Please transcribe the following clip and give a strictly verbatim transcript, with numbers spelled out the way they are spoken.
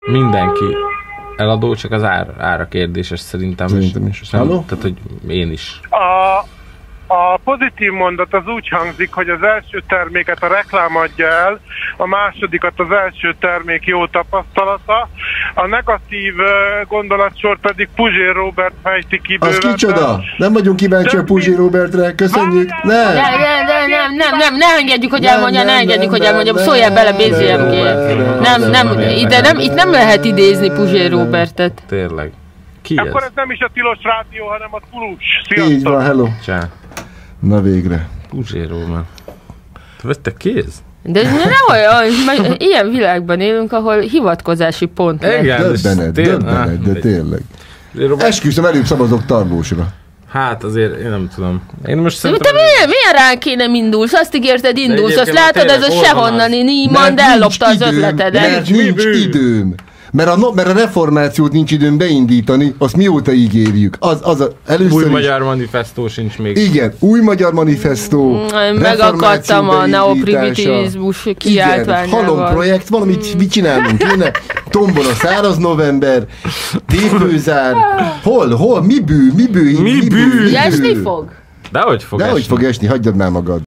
Mindenki eladó, csak az ár, ára kérdéses szerintem. Szerintem is. Nem, Halló? tehát, hogy én is. A, a pozitív mondat az úgy hangzik, hogy az első terméket a reklám adja el, a másodikat az első termék jó tapasztalata, a negatív gondolatsor pedig Puzsér Róbert fejti ki Az bőven. kicsoda? Nem vagyunk kíváncsi a Puzsér Róbertre, köszönjük. Nem! Nem, nem, nem, nem, nem, nem, ne engedjük, hogy Nem, elmondja, ne nem, engedjük, nem, hogy elmondja, nem, szóljál bele nem, bé zé em gé. nem, Nem, nem, nem, nem, ide nem, itt nem lehet idézni Puzsér Róbertet. Tényleg. Ki Akkor ez? ez nem is a tilos rádió, hanem a Tulus. Így van, hello. Csá. Na végre. Puzsér Róma. Te vagy te kéz? De nem olyan, mert ilyen világban élünk, ahol hivatkozási pont lesz. Igen, Döbbenet, döbbenet, de tényleg. Esküszöm, előbb szavazok Tarlósra. Hát azért én nem tudom. Én most De szerintem... te milyen, milyen ránk kéne indulsz? Azt ígérted indulsz, azt látod, ez a sehonnani Niemand ellopta az ötletedet. Mert nincs időm. Mert a, no, mert a reformációt nincs időm beindítani, azt mióta ígérjük. Az, az a, először Új is, magyar manifestó sincs még. Igen, új magyar manifestó. Megakadtam a neoprimitizmus kiáltványával. Igen, halom projekt, valamit mit csinálnunk kéne. Tombol a száraz november, tépőzár. Hol, hol, mi bű, mi bű? Mi bű? Esni fog? Dehogy fog Dehogy esni. fog esni, hagyjad már magad.